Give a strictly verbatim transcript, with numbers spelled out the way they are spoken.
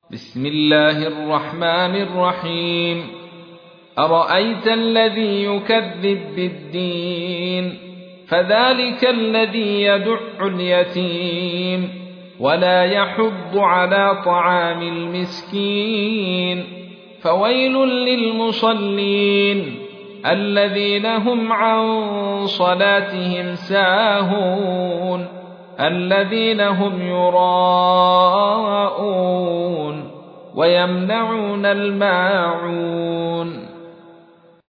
بسم الله الرحمن الرحيم أرأيت الذي يكذب بالدين فذلك الذي يدع اليتيم ولا يحض على طعام المسكين فويل للمصلين الذين هم عن صلاتهم ساهون الذين هم يراءون ويمنعون الماعون